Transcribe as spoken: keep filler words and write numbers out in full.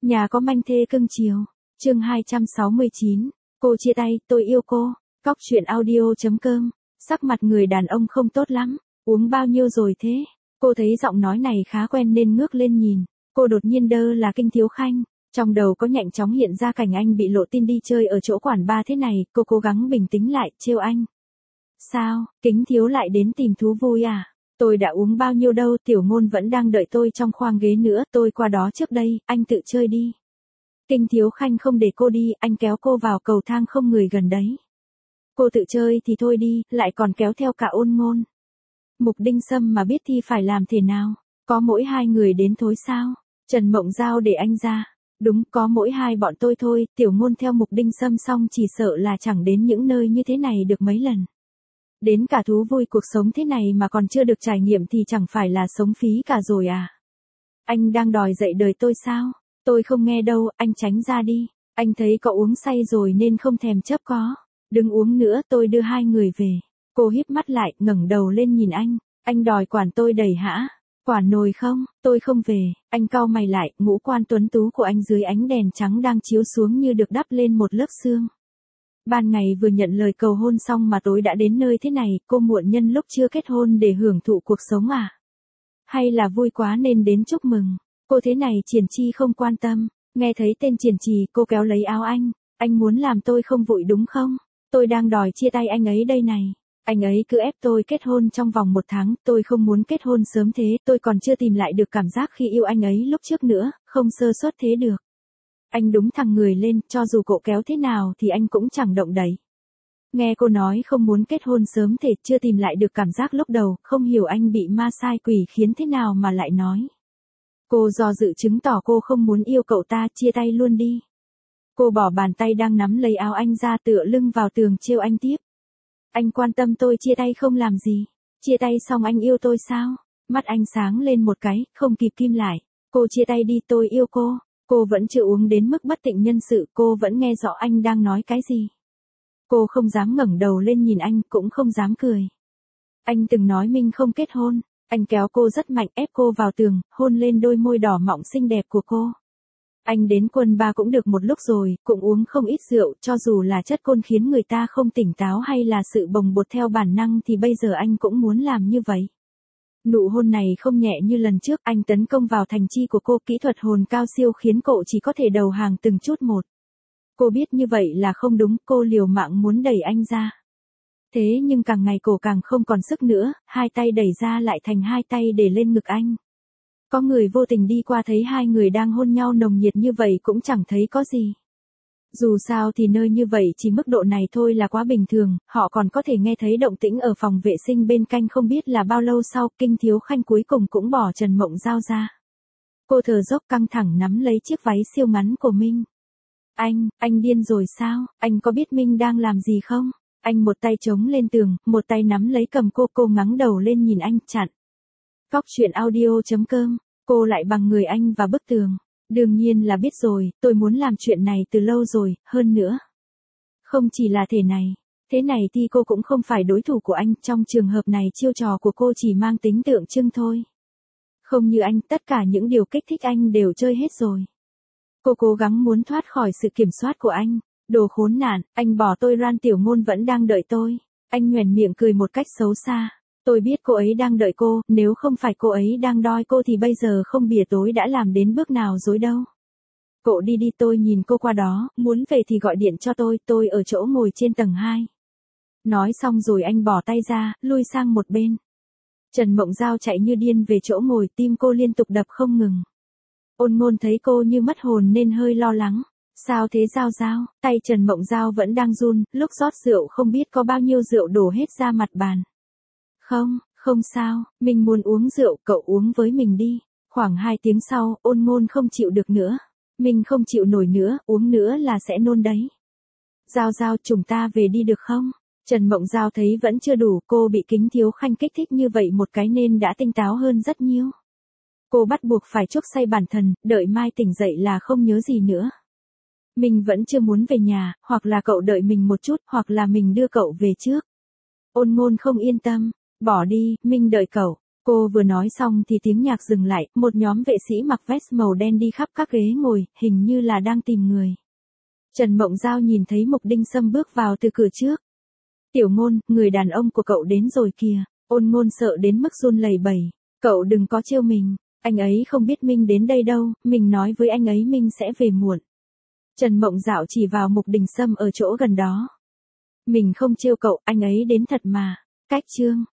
Nhà có manh thê cưng chiều. Chương hai trăm sáu mươi chín. Cô chia tay, tôi yêu cô. Cóc truyện audio.com. Sắc mặt người đàn ông không tốt lắm. Uống bao nhiêu rồi thế? Cô thấy giọng nói này khá quen nên ngước lên nhìn. Cô đột nhiên đơ là Kinh Thiếu Khanh. Trong đầu có nhanh chóng hiện ra cảnh anh bị lộ tin đi chơi ở chỗ quán bar thế này. Cô cố gắng bình tĩnh lại, trêu anh. Sao, Kính Thiếu lại đến tìm thú vui à? Tôi đã uống bao nhiêu đâu, Tiểu Ngôn vẫn đang đợi tôi trong khoang ghế nữa, tôi qua đó trước đây, anh tự chơi đi. Kinh Thiếu Khanh không để cô đi, anh kéo cô vào cầu thang không người gần đấy. Cô tự chơi thì thôi đi, lại còn kéo theo cả Ôn Ngôn. Mục Đinh Sâm mà biết thì phải làm thế nào? Có mỗi hai người đến thôi sao? Trần Mộng Giao để anh ra. Đúng, có mỗi hai bọn tôi thôi, Tiểu Ngôn theo Mục Đinh Sâm xong chỉ sợ là chẳng đến những nơi như thế này được mấy lần. Đến cả thú vui cuộc sống thế này mà còn chưa được trải nghiệm thì chẳng phải là sống phí cả rồi à? Anh đang đòi dạy đời tôi sao? Tôi không nghe đâu, anh tránh ra đi. Anh thấy cậu uống say rồi nên không thèm chấp có. Đừng uống nữa, tôi đưa hai người về. Cô híp mắt lại, ngẩng đầu lên nhìn anh. Anh đòi quản tôi đầy hả? Quản nồi không? Tôi không về. Anh cau mày lại, ngũ quan tuấn tú của anh dưới ánh đèn trắng đang chiếu xuống như được đắp lên một lớp sương. Ban ngày vừa nhận lời cầu hôn xong mà tối đã đến nơi thế này, cô muộn nhân lúc chưa kết hôn để hưởng thụ cuộc sống à? Hay là vui quá nên đến chúc mừng? Cô thế này Triển Chi không quan tâm. Nghe thấy tên Triển Trì, cô kéo lấy áo anh. Anh muốn làm tôi không vội đúng không? Tôi đang đòi chia tay anh ấy đây này. Anh ấy cứ ép tôi kết hôn trong vòng một tháng, tôi không muốn kết hôn sớm thế, tôi còn chưa tìm lại được cảm giác khi yêu anh ấy lúc trước nữa, không sơ suất thế được. Anh đúng thằng người lên, cho dù cậu kéo thế nào thì anh cũng chẳng động đậy. Nghe cô nói không muốn kết hôn sớm thì chưa tìm lại được cảm giác lúc đầu, không hiểu anh bị ma sai quỷ khiến thế nào mà lại nói. Cô do dự chứng tỏ cô không muốn yêu cậu ta, chia tay luôn đi. Cô bỏ bàn tay đang nắm lấy áo anh ra tựa lưng vào tường trêu anh tiếp. Anh quan tâm tôi chia tay không làm gì. Chia tay xong anh yêu tôi sao? Mắt anh sáng lên một cái, không kịp kim lại. Cô chia tay đi, tôi yêu cô. Cô vẫn chưa uống đến mức bất tỉnh nhân sự, cô vẫn nghe rõ anh đang nói cái gì. Cô không dám ngẩng đầu lên nhìn anh, cũng không dám cười. Anh từng nói mình không kết hôn. Anh kéo cô rất mạnh, ép cô vào tường, hôn lên đôi môi đỏ mọng xinh đẹp của cô. Anh đến quần bar cũng được một lúc rồi, cũng uống không ít rượu, cho dù là chất côn khiến người ta không tỉnh táo hay là sự bồng bột theo bản năng thì bây giờ anh cũng muốn làm như vậy. Nụ hôn này không nhẹ như lần trước, anh tấn công vào thành chi của cô, kỹ thuật hồn cao siêu khiến cậu chỉ có thể đầu hàng từng chút một. Cô biết như vậy là không đúng, cô liều mạng muốn đẩy anh ra. Thế nhưng càng ngày cổ càng không còn sức nữa, hai tay đẩy ra lại thành hai tay để lên ngực anh. Có người vô tình đi qua thấy hai người đang hôn nhau nồng nhiệt như vậy cũng chẳng thấy có gì. Dù sao thì nơi như vậy chỉ mức độ này thôi là quá bình thường, họ còn có thể nghe thấy động tĩnh ở phòng vệ sinh bên cạnh. Không biết là bao lâu sau, Kinh Thiếu Khanh cuối cùng cũng bỏ Trần Mộng Giao ra. Cô thở dốc căng thẳng nắm lấy chiếc váy siêu ngắn của Minh. Anh, anh điên rồi sao? Anh có biết Minh đang làm gì không? Anh một tay chống lên tường, một tay nắm lấy cầm cô, cô ngẩng đầu lên nhìn anh, chặn. Cóc truyện audio.com. Cô lại bằng người anh và bức tường. Đương nhiên là biết rồi, tôi muốn làm chuyện này từ lâu rồi, hơn nữa. Không chỉ là thể này. Thế này thì cô cũng không phải đối thủ của anh, trong trường hợp này chiêu trò của cô chỉ mang tính tượng trưng thôi. Không như anh, tất cả những điều kích thích anh đều chơi hết rồi. Cô cố gắng muốn thoát khỏi sự kiểm soát của anh. Đồ khốn nạn, anh bỏ tôi ra, Tiểu Ngôn vẫn đang đợi tôi. Anh nhoẻn miệng cười một cách xấu xa. Tôi biết cô ấy đang đợi cô, nếu không phải cô ấy đang đòi cô thì bây giờ không bỉa tối đã làm đến bước nào rồi đâu. Cậu đi đi, tôi nhìn cô qua đó, muốn về thì gọi điện cho tôi, tôi ở chỗ ngồi trên tầng hai. Nói xong rồi anh bỏ tay ra, lui sang một bên. Trần Mộng Giao chạy như điên về chỗ ngồi, tim cô liên tục đập không ngừng. Ôn Ngôn thấy cô như mất hồn nên hơi lo lắng. Sao thế Giao Giao? Tay Trần Mộng Giao vẫn đang run, lúc rót rượu không biết có bao nhiêu rượu đổ hết ra mặt bàn. Không, không sao, mình muốn uống rượu, cậu uống với mình đi. Khoảng hai tiếng sau, Ôn Ngôn không chịu được nữa. Mình không chịu nổi nữa, uống nữa là sẽ nôn đấy. Giao Giao, chúng ta về đi được không? Trần Mộng Giao thấy vẫn chưa đủ, cô bị Kính Thiếu Khanh kích thích như vậy một cái nên đã tinh táo hơn rất nhiều. Cô bắt buộc phải chuốc say bản thân, đợi mai tỉnh dậy là không nhớ gì nữa. Mình vẫn chưa muốn về nhà, hoặc là cậu đợi mình một chút, hoặc là mình đưa cậu về trước. Ôn Ngôn không yên tâm. Bỏ đi, mình đợi cậu. Cô vừa nói xong thì tiếng nhạc dừng lại, một nhóm vệ sĩ mặc vest màu đen đi khắp các ghế ngồi, hình như là đang tìm người. Trần Mộng Giao nhìn thấy Mục Đinh Sâm bước vào từ cửa trước. Tiểu Ngôn, người đàn ông của cậu đến rồi kìa. Ôn Ngôn sợ đến mức run lẩy bẩy. Cậu đừng có trêu mình, anh ấy không biết Minh đến đây đâu, mình nói với anh ấy Minh sẽ về muộn. Trần Mộng Dạo chỉ vào Mục Đình Sâm ở chỗ gần đó. Mình không trêu cậu, anh ấy đến thật mà. Cách chương